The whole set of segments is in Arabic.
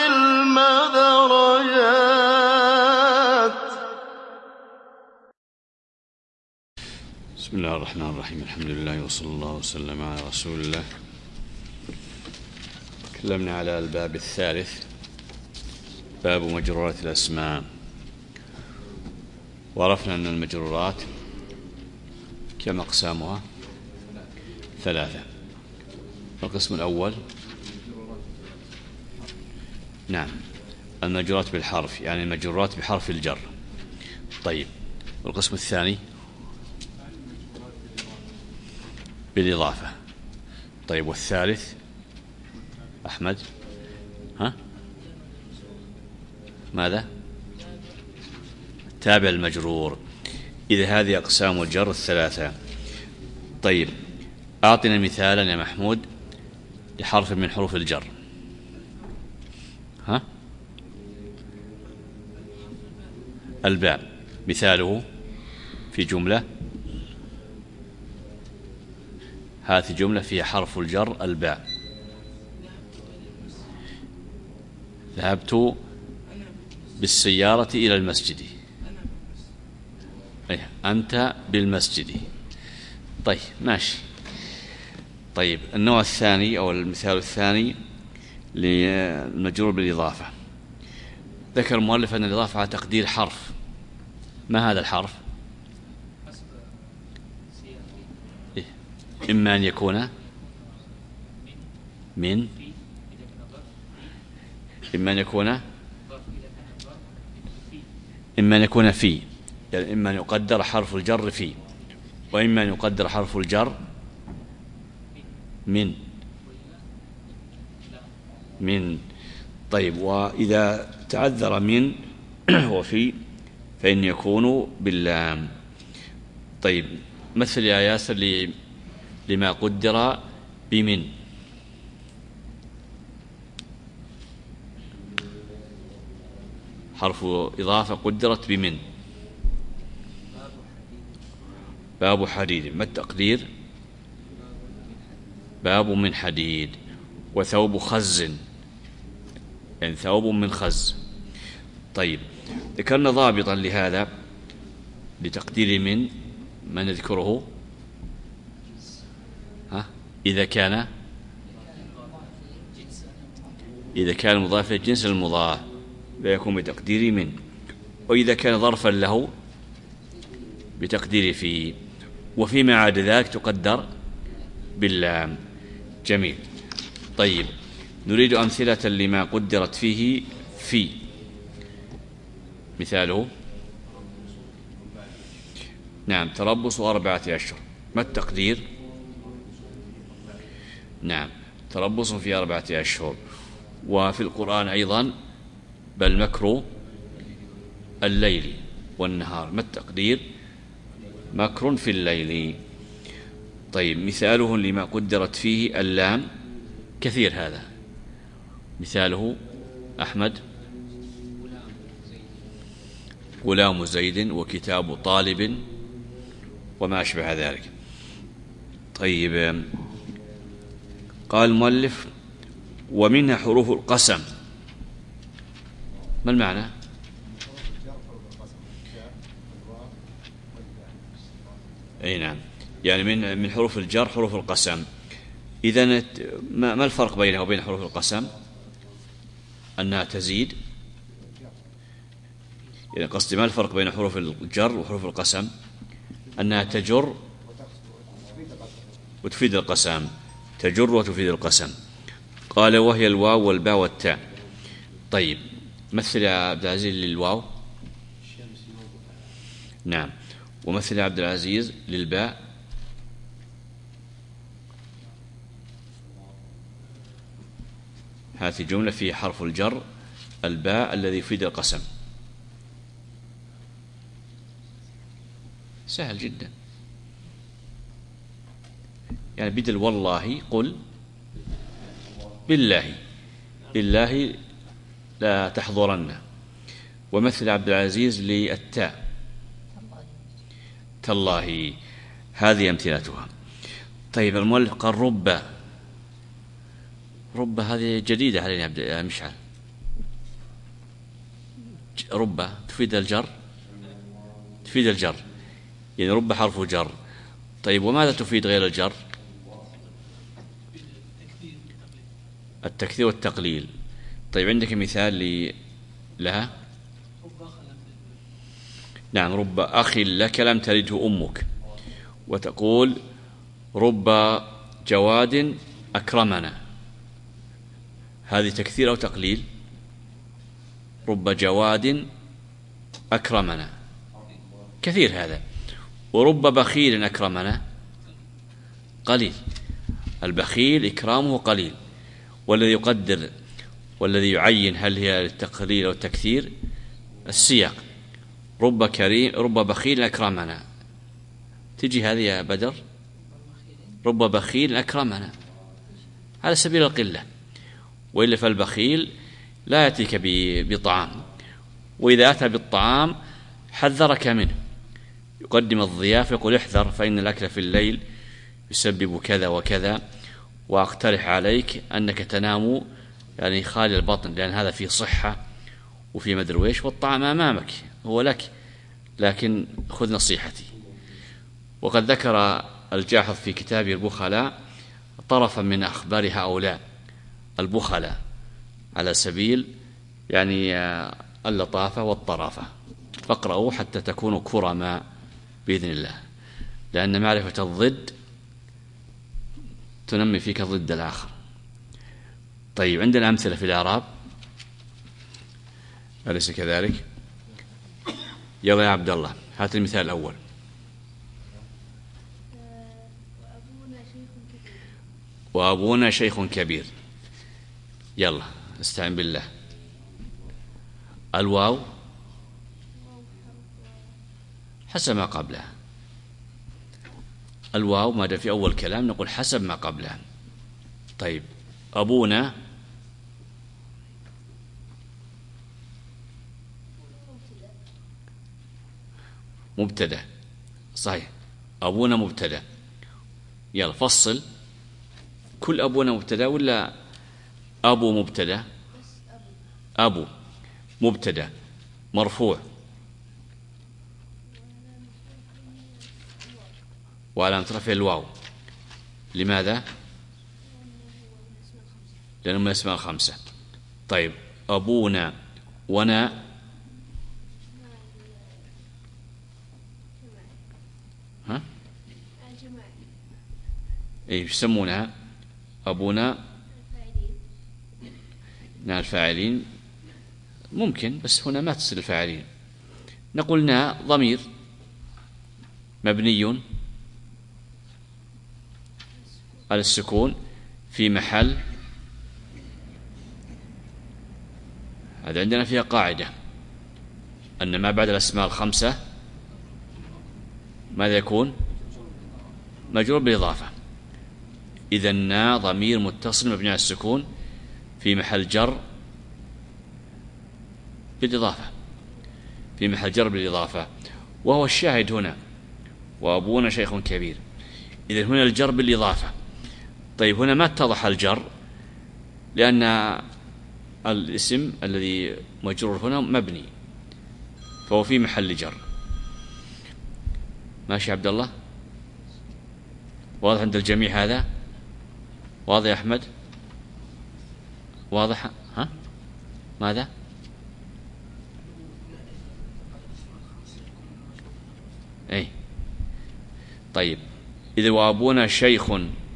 العلم درجات. بسم الله الرحمن الرحيم. الحمد لله وصلى الله وسلم على رسول الله. تكلمنا على الباب الثالث، باب مجرورات الأسماء، وعرفنا أن المجرورات كم أقسامها؟ 3. القسم الأول نعم المجرورات بالحرف، يعني المجرورات بحرف الجر. طيب، والقسم الثاني بالإضافة. طيب، والثالث أحمد؟ ماذا؟ تابع المجرور. إذا هذه أقسام الجر الثلاثة. طيب، أعطنا مثالا يا محمود لحرف من حروف الجر. الباء، مثاله في جملة. هذه جملة فيها حرف الجر الباء. ذهبت بالسيارة إلى المسجد. أنت بالمسجد. طيب، ماشي. طيب، النوع الثاني أو المثال الثاني للمجرور بالإضافة. ذكر المؤلف أن الإضافة على تقدير حرف. ما هذا الحرف؟ إما أن يكون من، إما أن يكون في، يعني إما أن يقدر حرف الجر في، وإما أن يقدر حرف الجر من. طيب، وإذا تعذر من وفي فإن يكون باللام. طيب، مثل يا ياسر لما قدر بمن. حرف إضافة قدرت بمن. باب حديد. ما التقدير؟ باب من حديد. وثوب خز، يعني ثوب من خز. طيب، ذكرنا ضابطا لهذا لتقدير من، ما نذكره؟ إذا كان مضاف للجنس المضاف لا يكون بتقدير من، وإذا كان ظرفا له بتقدير في، وفيما عدا ذلك تقدر باللام. جميل. طيب، نريد أمثلة لما قدرت فيه في. مثاله نعم تربص 4 أشهر. ما التقدير؟ نعم تربص في 4 أشهر. وفي القرآن أيضا بل مكر الليل والنهار. ما التقدير؟ مكر في الليل. طيب، مثاله لما قدرت فيه اللام كثير هذا. مثاله أحمد؟ غلام زيد وكتاب طالب وما أشبه ذلك. طيب، قال المؤلف ومنها حروف القسم. ما المعنى؟ أي نعم، يعني من حروف الجر حروف القسم. إذن ما الفرق بينها وبين حروف القسم؟ أنها تزيد. يعني قصدي ما الفرق بين حروف الجر وحروف القسم؟ أنها تجر وتفيد القسم. تجر وتفيد القسم. قال وهي الواو والباء والتاء. طيب، مثل يا عبد العزيز للواو. نعم، ومثل يا عبد العزيز للباء. هذه جملة في حرف الجر الباء الذي يفيد القسم. سهل جدا. يعني بدل والله قل بالله. بالله لا تحضرن. ومثل عبد العزيز للتاء تالله. هذه أمثلتها. طيب، المؤلف قال رب. هذه جديدة علينا يا مشعل. رب تفيد الجر، تفيد الجر، يعني رب حرف جر. طيب وماذا تفيد غير الجر؟ التكثير والتقليل. طيب عندك مثال لها؟ نعم، رب أخ لك لم تلده أمك. وتقول رب جواد أكرمنا، هذه تكثير أو تقليل؟ رب جواد أكرمنا، كثير هذا. ورب بخيل أكرمنا، قليل. البخيل إكرامه قليل، والذي يقدر والذي يعين هل هي للتقليل أو التكثير السياق. رب كريم، رب بخيل أكرمنا، تجي هذه يا بدر؟ رب بخيل أكرمنا على سبيل القلة، وإلا فالبخيل لا يأتيك بطعام، وإذا أتى بالطعام حذرك منه، يقدم الضيافة يقول احذر فإن الأكل في الليل يسبب كذا وكذا، وأقترح عليك أنك تنام يعني خالي البطن، لأن هذا فيه صحة وفي مدرويش، والطعام أمامك هو لك، لكن خذ نصيحتي. وقد ذكر الجاحظ في كتابه البخلاء طرفا من أخبار هؤلاء البخلاء على سبيل يعني اللطافة والطرافة، فاقرأوا حتى تكونوا كرماء بإذن الله، لأن معرفة الضد تنمي فيك ضد الآخر. طيب عندنا أمثلة في الإعراب، أليس كذلك؟ يلا يا عبد الله هات المثال الأول. وأبونا شيخ كبير. يلا استعن بالله. الواو حسب ما قبلها، الواو ما دام في أول كلام نقول حسب ما قبلها. طيب أبونا مبتدأ، صحيح، أبونا مبتدأ. يلا فصل، كل أبونا مبتدأ ولا أبو مبتدأ؟ أبو مبتدأ مرفوع، وعلامة رفعه الواو. لماذا؟ لأنه من الأسماء الخمسة. طيب أبونا ونا ها؟ إيه يسمونها أبونا الفاعلين، ممكن، بس هنا ما تصل الفاعلين. نقول نا ضمير مبني على السكون في محل، هذا عندنا فيها قاعدة أن ما بعد الأسماء الخمسة ماذا يكون؟ مجرور بالإضافة. إذا نا ضمير متصل مبني على السكون في محل جر بالإضافة، في محل جر بالإضافة، وهو الشاهد هنا وأبونا شيخ كبير. إذا هنا الجر بالإضافة. طيب هنا ما اتضح الجر، لأن الاسم الذي مجرور هنا مبني، فهو في محل جر. ماشي عبد الله؟ واضح عند الجميع هذا؟ واضح يا أحمد؟ واضح؟ ها؟ ماذا؟ أي طيب، إذا وأبونا شيخ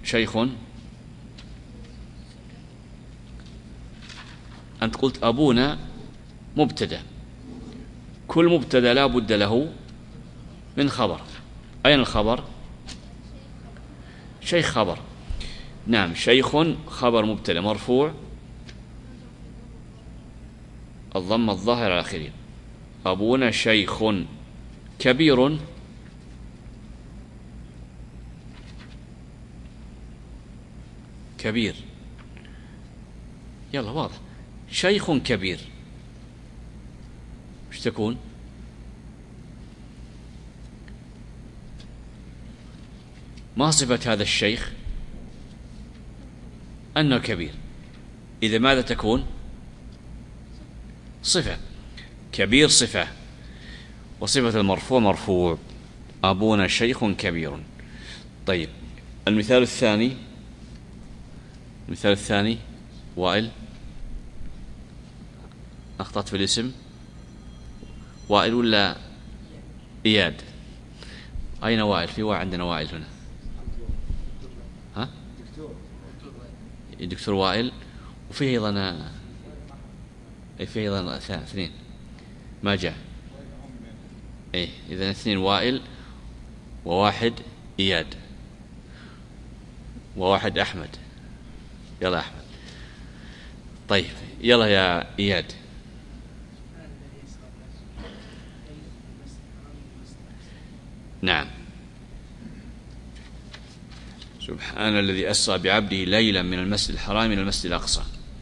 أنت قلت أبونا مبتدأ، كل مبتدأ لا بد له من خبر. أين الخبر؟ شيخ خبر. نعم، شيخ خبر مبتدأ مرفوع الضم الظاهر على آخره. أبونا شيخ كبير كبير. يلا واضح، شيخ كبير ايش تكون؟ ما صفة هذا الشيخ؟ أنه كبير. إذا ماذا تكون؟ صفة. كبير صفة، وصفة المرفوع مرفوع، أبونا شيخ كبير. طيب المثال الثاني، المثال الثاني وائل، أخطأت في الاسم، وائل ولا إياد؟ أين وائل؟ في واحد عندنا وائل هنا، ها؟ الدكتور وائل، وفيه أيضا، فيه أيضا اثنين ما جاء. إذا اثنين وائل، وواحد إياد، وواحد أحمد. يلا أحمد. طيب يلا يا إياد. نعم. سبحان الذي أسرى بعبده ليلا من المسجد الحرام إلى المسجد الأقصى.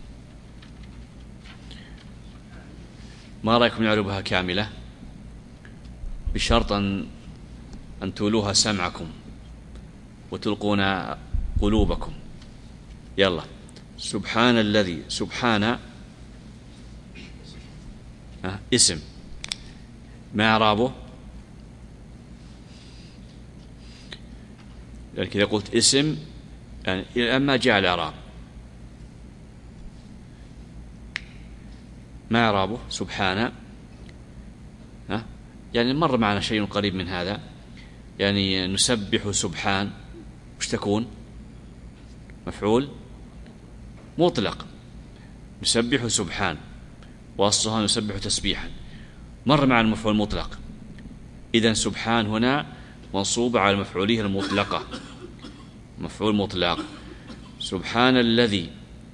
ما رأيكم نعربها كاملة بشرط أن تولوها سمعكم وتلقون قلوبكم. يلا. سبحان الذي، سبحان اسم، ما إعرابه؟ يعني إذا قلت اسم يعني ما جاء الإعراب، ما إعرابه؟ سبحان، يعني مر معنا شيء قريب من هذا. يعني نسبح سبحان، وش تكون؟ مفعول مطلق. نسبح سبحان، وأصلها نسبح تسبيحا، مر مع المفعول المطلق. إذن سبحان هنا منصوبة على مفعوله المطلقة، مفعول مطلق. سبحان الذي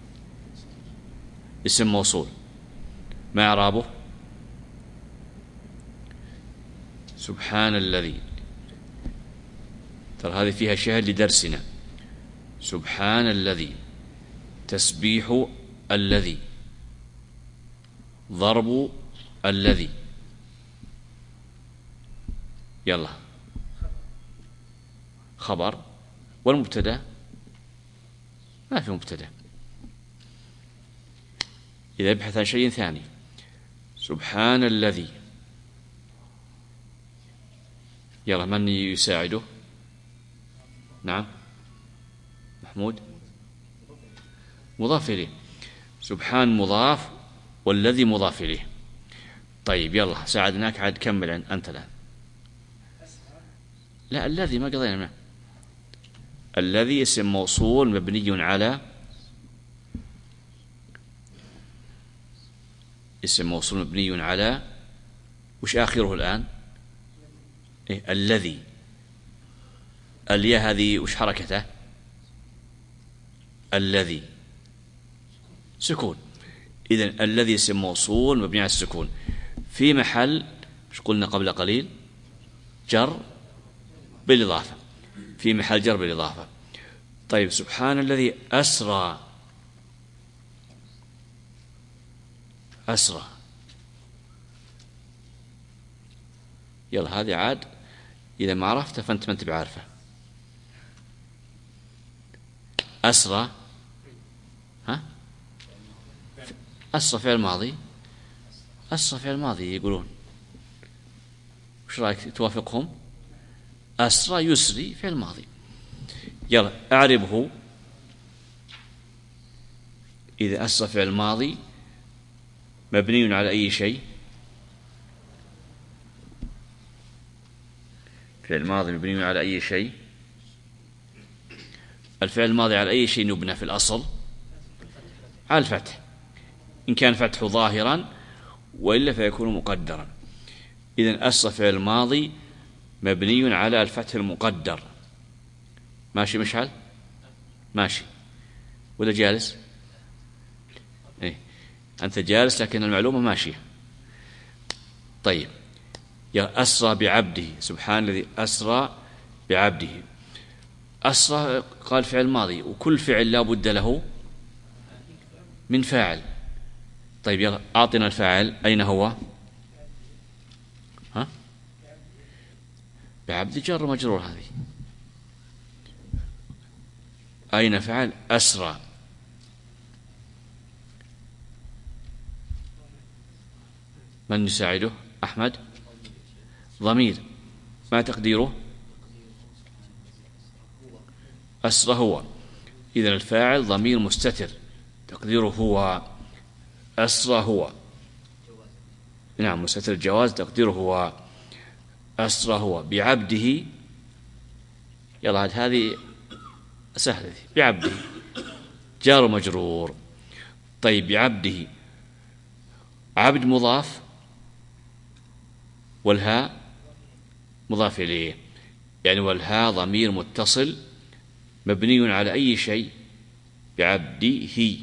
اسم موصول، ما إعرابه؟ سبحان الذي، ترى هذه فيها شاهد لدرسنا. سبحان الذي، تسبيح الذي، ضرب الذي. يلا. خبر، والمبتدا ما في مبتدا، إذا ابحث عن شيء ثاني. سبحان الذي. يلا من يساعده؟ نعم محمود. مضاف إليه. سبحان مضاف، والذي مضاف إليه. طيب يلا ساعدناك، عاد كمل أنت الآن. لا الذي ما قضينا منه. الذي اسم موصول مبني على، اسم موصول مبني على، وش آخره الآن؟ الذي. الياء هذه وش حركته؟ الذي سكون. إذن الذي اسم موصول مبني على السكون، في محل مش قلنا قبل قليل جر بالإضافة، في محل جر بالإضافة. طيب سبحان الذي أسرى، أسرى. يلا هذه عاد إذا ما عرفته فأنت ما أنت بعارفه. أسرى، ها؟ أسرى فعل ماضي، أسرى فعل ماضي يقولون. وش رأيك توافقهم؟ أسرى يسري فعل ماضي. يلا أعربه. إذا أسرى فعل ماضي مبني على أي شيء؟ فعل ماضي مبني على أي شيء؟ الفعل الماضي على أي شيء يبنى في الأصل؟ على الفتح، إن كان فتحه ظاهرا، وإلا فيكون مقدرا. إذن أسرى فعل ماضي مبني على الفتح المقدر. ماشي مشعل؟ ماشي ولا جالس؟ أنت جالس لكن المعلومة ماشية. طيب يا أسرى بعبده، سبحان الذي أسرى بعبده. أسرى قال فعل ماضي، وكل فعل لا بد له من فاعل. طيب يلا أعطنا الفاعل، أين هو؟ ها؟ بعبد جر مجرور. هذه أين فعل من يساعده؟ أحمد. ضمير، ما تقديره؟ أسرى هو. إذن الفاعل ضمير مستتر تقديره هو، أسرى هو. نعم مستتر الجواز تقديره هو، أسرى هو بعبده. يلا هذه سهلة، بعبده جار مجرور. طيب بعبده، عبد مضاف والهاء مضاف إليه، يعني والهاء ضمير متصل مبني على أي شيء؟ بعبده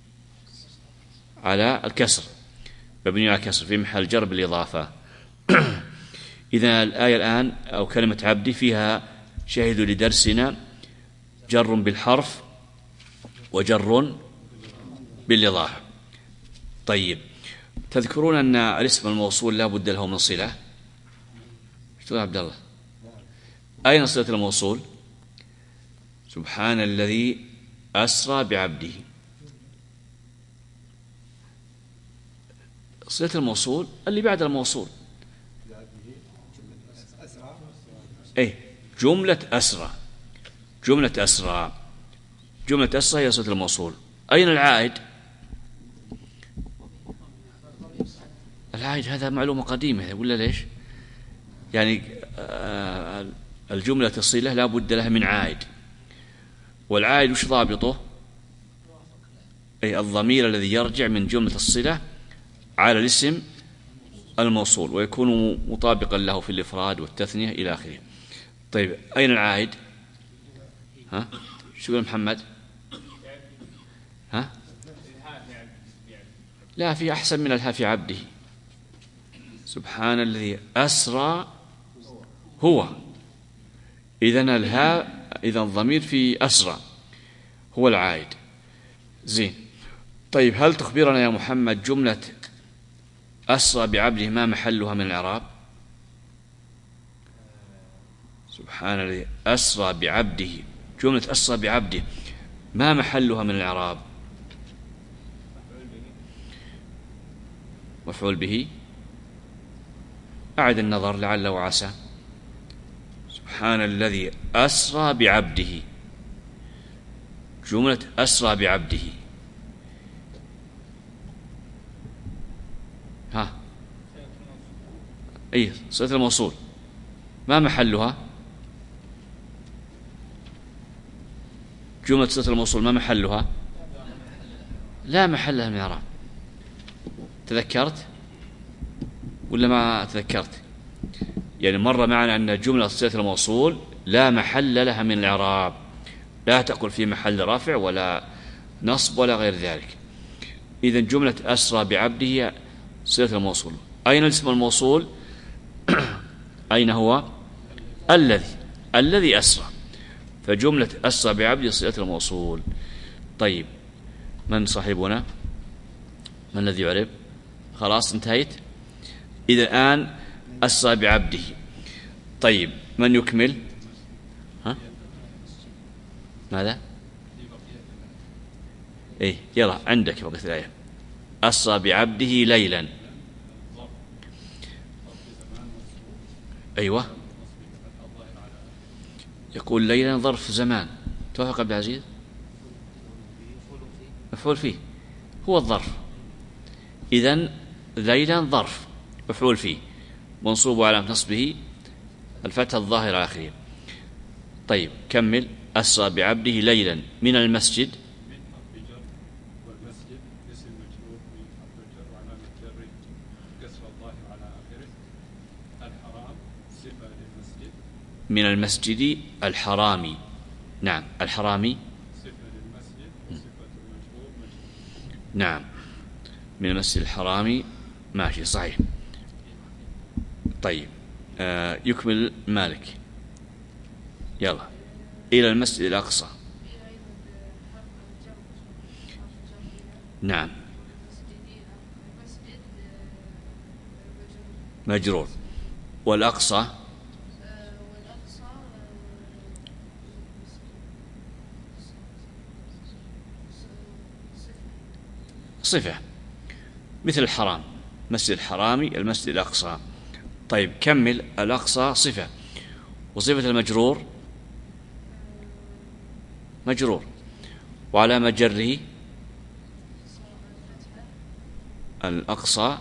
على الكسر، مبني على الكسر في محل جر بالإضافة. إذا الآية الآن أو كلمة عبدي فيها شاهد لدرسنا جر بالحرف وجر بالإضافة. طيب تذكرون أن الاسم الموصول لا بد له من صلة؟ ايش تقول عبد الله؟ أين صلة الموصول؟ سبحان الذي أسرى بعبده. صلة الموصول اللي بعد الموصول، أي جملة أسرى، جملة أسرى، جملة أسرى هي صلة الموصول. أين العائد؟ العائد هذا معلومة قديمة ولا ليش؟ يعني الجملة الصلة لا بد لها من عائد، والعائد وش ضابطه؟ أي الضمير الذي يرجع من جملة الصلة على الاسم الموصول ويكون مطابقا له في الإفراد والتثنية إلى آخره. طيب أين العائد؟ ها شو يقول محمد؟ ها لا، في أحسن من الها في عبده. سبحان الذي أسرى هو، إذن الها، إذن الضمير في أسرى هو العائد. زين. طيب هل تخبرنا يا محمد جملة أسرى بعبده ما محلها من الإعراب؟ سبحان الذي أسرى بعبده، جملة أسرى بعبده ما محلها من الإعراب؟ مفعول به. أعد النظر لعل وعسى. سبحان الذي أسرى بعبده، جملة أسرى بعبده، ها أي صلة الموصول ما محلها؟ جملة صلة الموصول ما محلها؟ لا محل لها من الإعراب. تذكرت ولا ما تذكرت؟ يعني مر معنا أن جملة صلة الموصول لا محل لها من الإعراب، لا تقل في محل رفع ولا نصب ولا غير ذلك. إذن جملة أسرى بعبده صلة الموصول. أين الاسم الموصول؟ أين هو؟ الذي أسرى، فجملة أسرى بعبده صلة الموصول. طيب من صاحبنا؟ من الذي يعرب؟ خلاص انتهيت. إذا الآن أسرى بعبده. طيب من يكمل؟ ها ماذا؟ إيه يلا عندك بقية الآية. أسرى بعبده ليلا. أيوة يقول ليلا ظرف زمان. توافق عبد العزيز؟ مفعول فيه هو الظرف. إذن ليلا ظرف مفعول فيه منصوب على نصبه الفتح الظاهر على آخره. طيب كمل. أسرى بعبده ليلا من المسجد. من المسجد الحرامي. نعم الحرامي. نعم من المسجد الحرامي ماشي صحيح. طيب يكمل مالك. يلا إلى المسجد الأقصى. نعم مجرور. والأقصى صفة مثل الحرام. المسجد الحرامي المسجد الأقصى. طيب كمل. الأقصى صفة، وصفة المجرور مجرور، وعلامة جره الأقصى.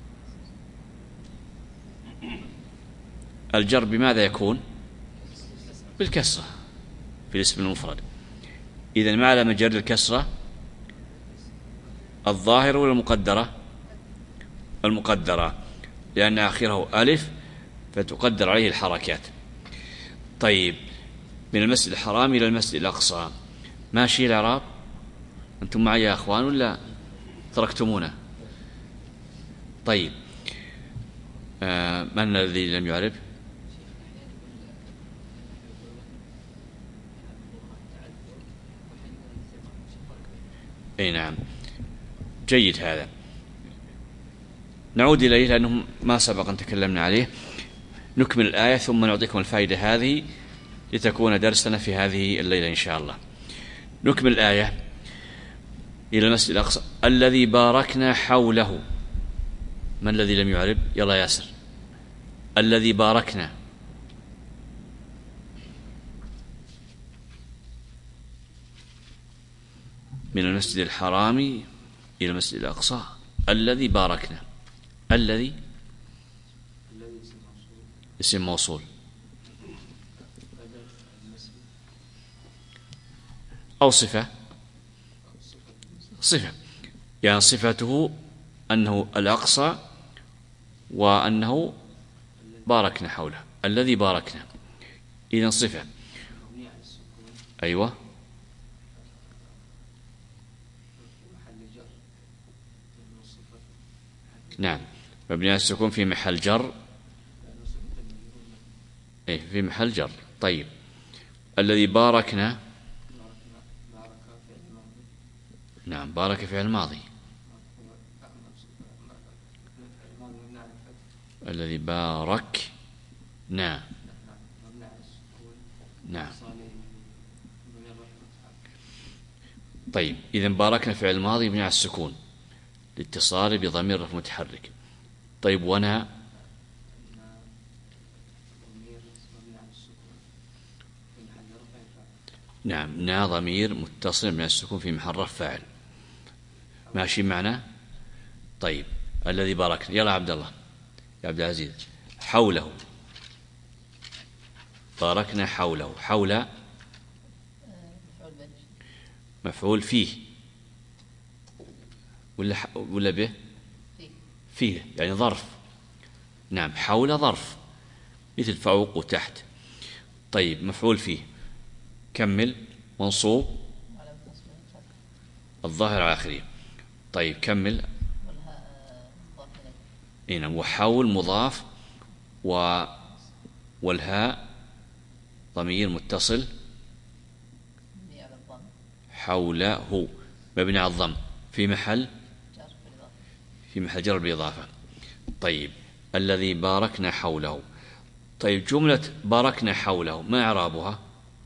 الجر بماذا يكون؟ بالكسرة في الاسم المفرد. إذن ما علامة جر الكسرة؟ الظاهرة ولا المقدرة؟ المقدرة، لأن آخره ألف فتقدر عليه الحركات. طيب من المسجد الحرام إلى المسجد الأقصى، ماشي الإعراب؟ أنتم معي يا أخوان ولا تركتمونا؟ طيب من الذي لم يعرف؟ أي نعم، جيد هذا، نعود إليه لأنه ما سبق أن تكلمنا عليه. نكمل الآية ثم نعطيكم الفائدة هذه لتكون درسنا في هذه الليلة إن شاء الله. نكمل الآية. إلى المسجد الأقصى الذي باركنا حوله. من الذي لم يعرب؟ يلا ياسر. الذي باركنا، من المسجد الحرام إلى المسجد الأقصى الذي باركنا. الذي اسم موصول، أو صفة، صفة يعني صفته أنه الأقصى وأنه باركنا حوله. الذي باركنا إذن صفة. أيوة نعم، مبني على السكون في محل جر. إيه في محل جر. طيب الذي باركنا، نعم بارك فعل الماضي. الذي باركنا، نعم. طيب إذن باركنا فعل الماضي مبني على السكون لاتصال بضمير رفع متحرك. طيب ونا، نعم نا ضمير متصل من السكون في محل رفع فاعل. ماشي معنا؟ طيب الذي باركنا، يلا عبد الله يا عبد العزيز. حوله، باركنا حوله. حول مفعول فيه ولا به؟ فيه يعني ظرف. نعم حول ظرف مثل فوق وتحت. طيب مفعول فيه. كمل. منصوب الظاهر على آخره. طيب كمل. هنا وحول مضاف والهاء ضمير متصل حوله مبني على الضم في محل جر بالإضافة. طيب الذي باركنا حوله. طيب جملة باركنا حوله ما إعرابها؟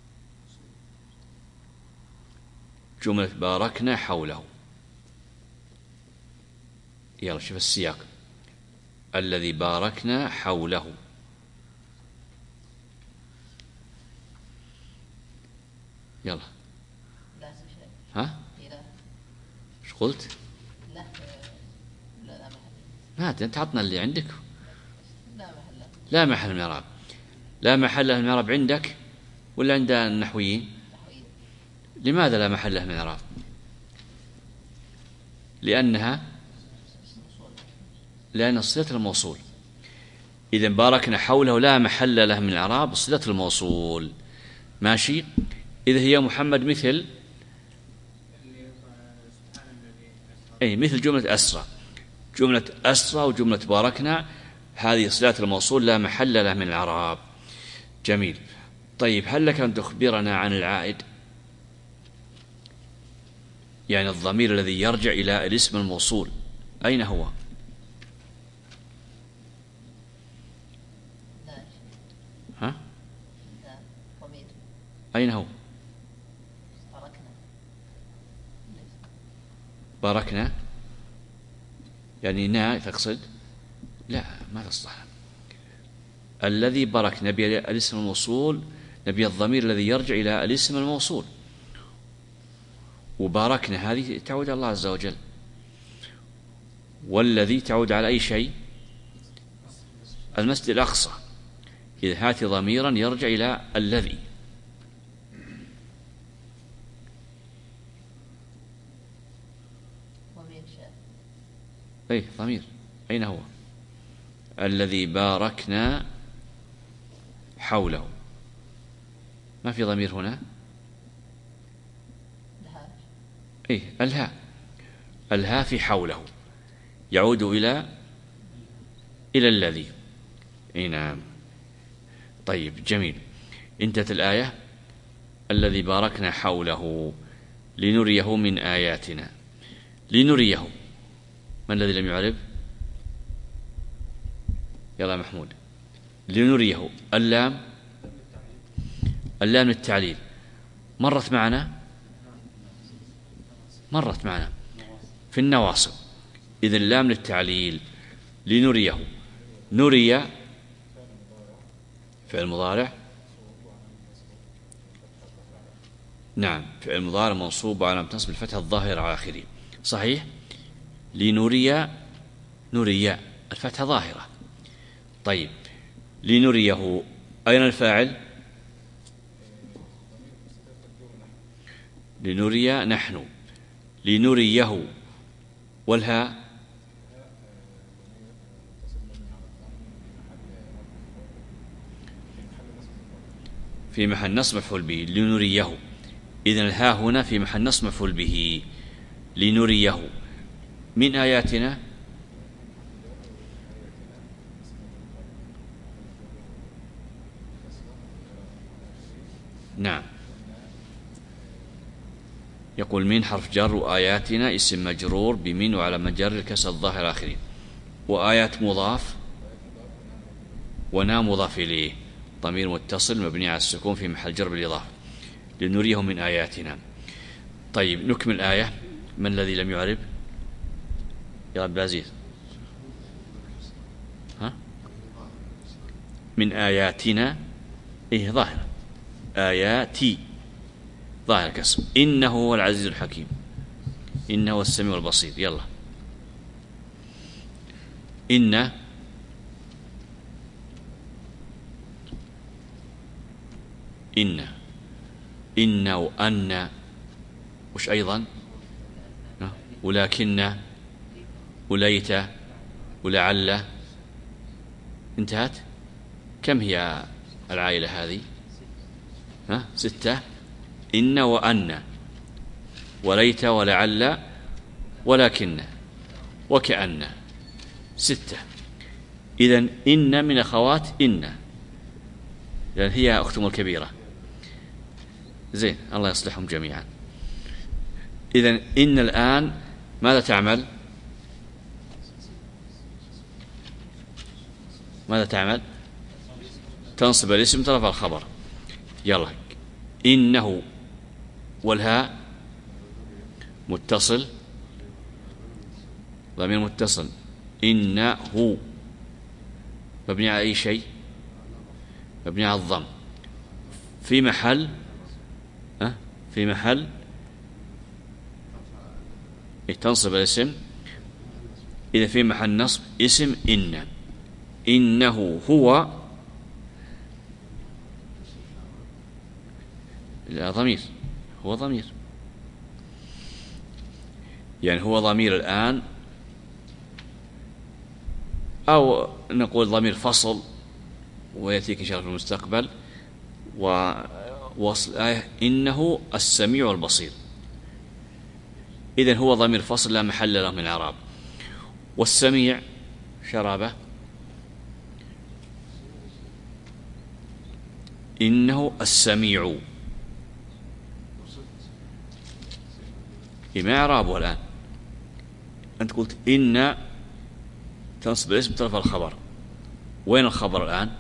جملة باركنا حوله، يلا شوف السياق. الذي باركنا حوله، يلا ها ايش قلت؟ ما انت عطنا اللي عندك. لا محل من الإعراب. لا محل من الإعراب عندك ولا عند النحويين؟ لماذا لا محل من الإعراب؟ لأن صلة الموصول. إذن باركنا حوله لا محل له من الإعراب، صلة الموصول. ماشي. إذا هي محمد مثل مثل جملة أسرى. جملة أسرى وجملة باركنا هذه صلة الموصول لا محل له من الإعراب. جميل. طيب هل لك أن تخبرنا عن العائد؟ يعني الضمير الذي يرجع إلى الاسم الموصول أين هو؟ ها؟ أين هو؟ باركنا يعني نا تقصد؟ لا، ما تصلح. الذي بارك نبي الاسم الموصول، نبي الضمير الذي يرجع إلى الاسم الموصول، وباركنا هذه تعود على الله عز وجل، والذي تعود على أي شيء؟ المسجد الأقصى. إذا هات ضميرا يرجع إلى الذي. أي ضمير، أين هو؟ الذي باركنا حوله، ما في ضمير هنا. أي الهاء، الهاء في حوله يعود إلى الذي. أي نعم. طيب جميل، انتهت الآية. الذي باركنا حوله لنريه من آياتنا. لنريه، من الذي لم يعرب؟ يلا محمود. لنريه، اللام، اللام التعليل مرت معنا في النواصب. إذا اللام للتعليل. لنريه، نري فعل مضارع، نعم فعل مضارع منصوب على نصب الفتحة الظاهرة على آخره، صحيح. لنري، نري الفتحة ظاهرة. طيب لنريه، أين الفاعل؟ لنري نحن. لنريه، والهاء في محل نصب مفعول به. لنريه، إذن الهاء هنا في محل نصب مفعول به. لنريه من آياتنا. نعم، يقول من حرف جر، وآياتنا اسم مجرور بمن وعلى مجر الكسر الظاهر آخره، وآيات مضاف، ونا مضاف إليه، ضمير متصل مبني على السكون في محل جر بالإضافة. لنريه من آياتنا. طيب نكمل الآية. من الذي لم يعرب؟ يا عبد العزيز. ها؟ من آياتنا، إيه ظاهر، آياتي ظاهر كسر. إنه هو العزيز الحكيم، إنه هو السميع البصير. يلا. إن، إن وأن، وش أيضا؟ ولكن، وليت، ولعل. انتهت. كم هي العائلة هذه؟ 6. إن وأن وليت ولعل ولكن وكأن، 6. إذن إن من أخوات إن، لأن هي أختهم الكبيرة. زين، الله يصلحهم جميعا. إذن إن الآن ماذا تعمل؟ ماذا تعمل؟ تنصب الاسم طرف الخبر. يلا. إنه، والهاء متصل، ضمير متصل. إنه مبني على أي شيء؟ مبني على الضم، في محل في محل تنصب الاسم. إذا في محل نصب اسم إن. إنه هو، لا ضمير، هو ضمير، يعني هو ضمير الآن، أو نقول ضمير فصل ويأتيك إن شاء الله في المستقبل. ووصل الآية إنه السميع البصير. إذن هو ضمير فصل لا محل له من الإعراب. والسميع شرابة، إنه السميع، ما إعرابه الآن؟ أنت قلت إن تنصب الاسم طرف الخبر، وين الخبر الآن؟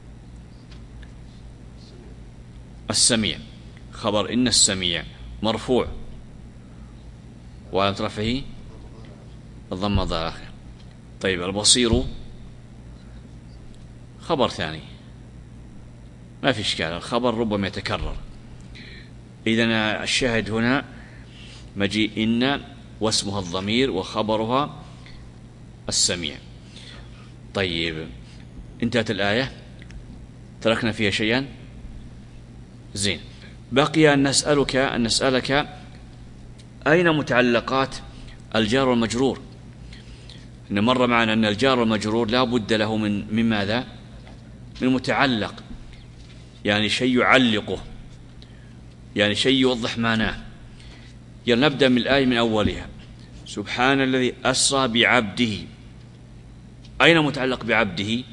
السميع، خبر إن السميع مرفوع، وعلامة رفعه الضمة الظاهرة. طيب البصير خبر ثاني، ما في إشكال، الخبر ربما يتكرر. إذن الشاهد هنا مجيء إن واسمها الضمير وخبرها السميع. طيب انتهت الآية، تركنا فيها شيئا. زين، بقي أن نسألك أين متعلقات الجار والمجرور؟ إن مر معنا أن الجار والمجرور لا بد له من ماذا؟ من متعلق، يعني شيء يعلقه، يعني شيء يوضح معناه. يلا نبدأ من الآية من أولها. سبحان الذي أسرى بعبده، أين متعلق بعبده؟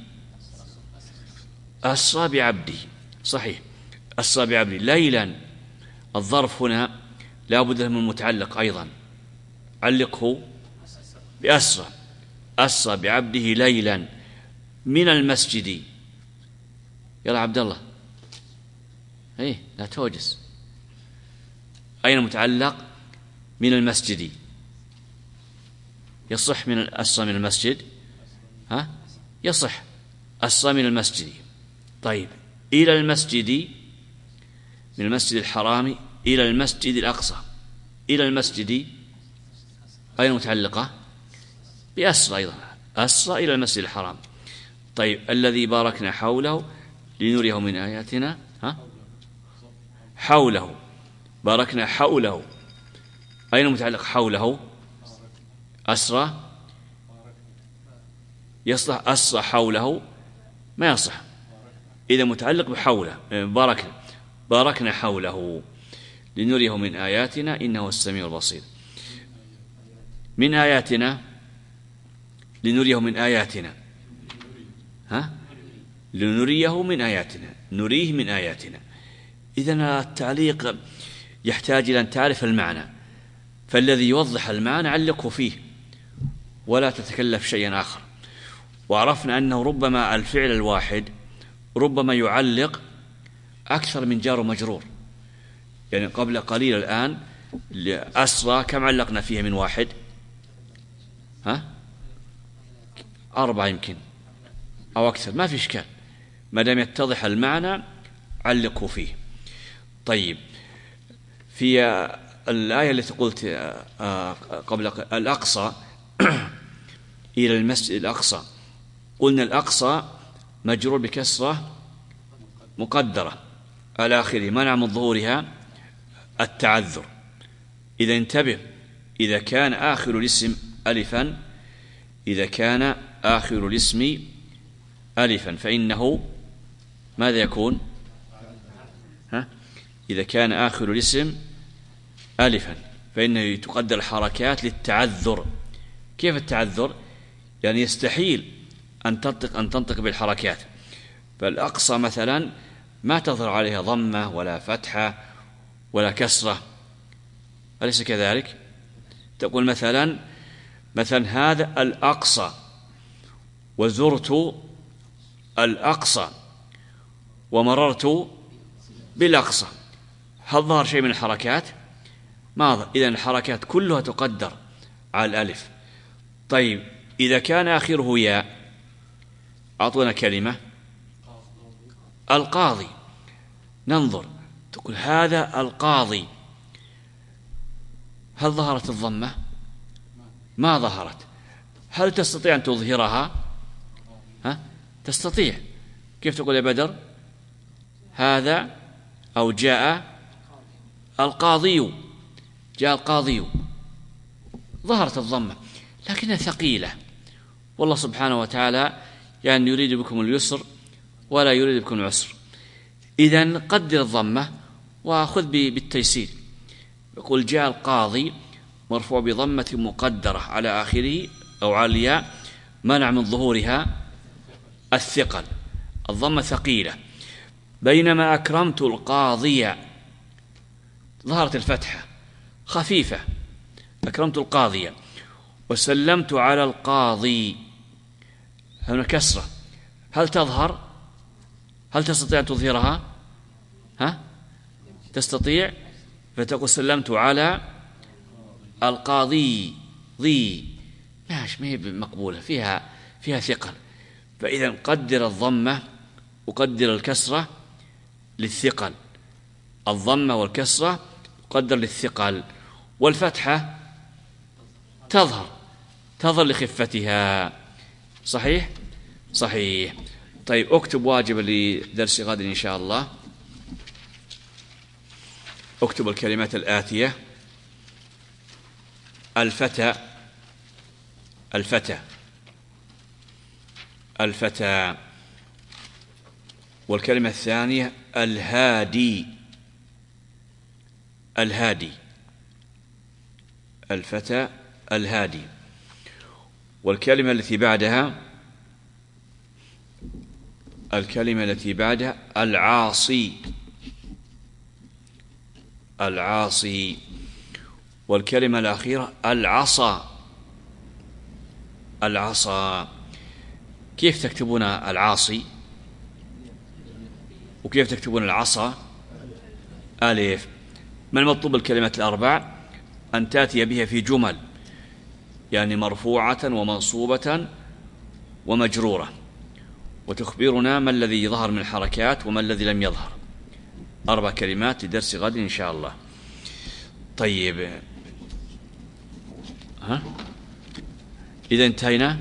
أسرى بعبده، صحيح، أسرى بعبده ليلا. الظرف هنا لا بد من متعلق أيضا، علقه بأسرى. أسرى بعبده ليلا من المسجد. يلا عبد الله، ايه لا توجس. أين متعلق؟ من المسجد. يصح من أسرى من المسجد، ها يصح أسرى من المسجد. طيب إلى المسجد، من المسجد الحرام إلى المسجد الأقصى. إلى المسجد أين متعلقة؟ بأسرى أيضا، أسرى إلى المسجد الحرام. طيب الذي باركنا حوله لنريه من آياتنا، ها حوله، باركنا حوله، أين متعلق حوله؟ أسرى، يصلح أسرى حوله؟ ما يصح، إذا متعلق بحوله. باركنا حوله لنريه من آياتنا إنه السميع البصير. من آياتنا، لنريه من آياتنا، ها لنريه من آياتنا، نريه من آياتنا. إذن التعليق يحتاج إلى أن تعرف المعنى، فالذي يوضح المعنى علقه فيه ولا تتكلف شيئا آخر. وعرفنا أنه ربما الفعل الواحد ربما يعلق أكثر من جار ومجرور. يعني قبل قليل الآن أسرى كم علقنا فيها من واحد؟ 4 يمكن أو أكثر، ما في إشكال، ما دام يتضح المعنى علقه فيه. طيب في الآية التي قلت قبل الأقصى إلى المسجد الأقصى، قلنا الأقصى مجرور بكسرة مقدرة على آخره، منع من ظهورها التعذر. إذا انتبه، إذا كان آخر الاسم ألفا، إذا كان آخر الاسم ألفا فإنه ماذا يكون؟ إذا كان آخر الاسم ألفا فإنه تقدر الحركات للتعذر. كيف التعذر؟ يعني يستحيل أن تنطق بالحركات. فالأقصى مثلا ما تظهر عليها ضمة ولا فتحة ولا كسرة، أليس كذلك؟ تقول مثلا هذا الأقصى، وزرت الأقصى، ومررت بالأقصى. هل ظهر شيء من الحركات؟ ما ظهر. إذن الحركات كلها تقدر على الألف. طيب إذا كان آخره ياء، أعطونا كلمة القاضي، ننظر، تقول هذا القاضي، هل ظهرت الضمة؟ ما ظهرت. هل تستطيع أن تظهرها؟ تستطيع. كيف تقول يا بدر؟ هذا أو جاء القاضي، جاء القاضي، ظهرت الضمة لكنها ثقيلة. والله سبحانه وتعالى يعني يريد بكم اليسر ولا يريد بكم العسر. إذن قدر الضمة وخذ بالتيسير. يقول جاء القاضي مرفوع بضمة مقدرة على آخره أو على الياء، منع من ظهورها الثقل، الضمة ثقيلة. بينما أكرمت القاضي ظهرت الفتحة خفيفة، أكرمت القاضي. وسلمت على القاضي، هنا كسرة، هل تظهر؟ هل تستطيع أن تظهرها؟ تستطيع. فتقول سلمت على القاضي، ضي ماشي، ما هي مقبولة، فيها ثقل. فإذا قدر الضمة وقدر الكسرة للثقل، الضمة والكسرة قدر للثقل، والفتحة تظهر لخفتها. صحيح؟ صحيح. طيب اكتب واجب لدرس غد إن شاء الله. اكتب الكلمات الآتية: الفتى، الفتى، الفتى. والكلمة الثانية الهادي، الهادي، الفتى الهادي. والكلمة التي بعدها، الكلمة التي بعدها العاصي، العاصي. والكلمة الأخيرة العصا، العصا. كيف تكتبون العاصي وكيف تكتبون العصا؟ ألف. ما المطلوب الكلمات الأربع؟ أن تأتي بها في جمل، يعني مرفوعة ومنصوبة ومجرورة، وتخبرنا ما الذي ظهر من الحركات وما الذي لم يظهر. 4 كلمات لدرس غد إن شاء الله. طيب، إذا انتهينا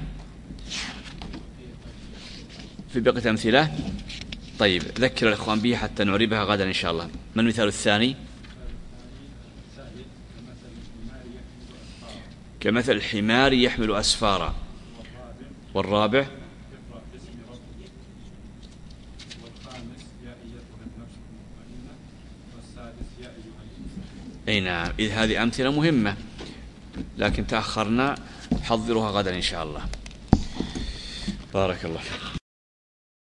في بقية أمثلة. طيب ذكر الإخوان به حتى نعربها غدا إن شاء الله. ما المثال الثاني؟ كمثل الحمار يحمل أسفارا. والرابع؟ أي نعم. إذ هذه أمثلة مهمة لكن تأخرنا، حضروها غدا إن شاء الله. بارك الله فيك.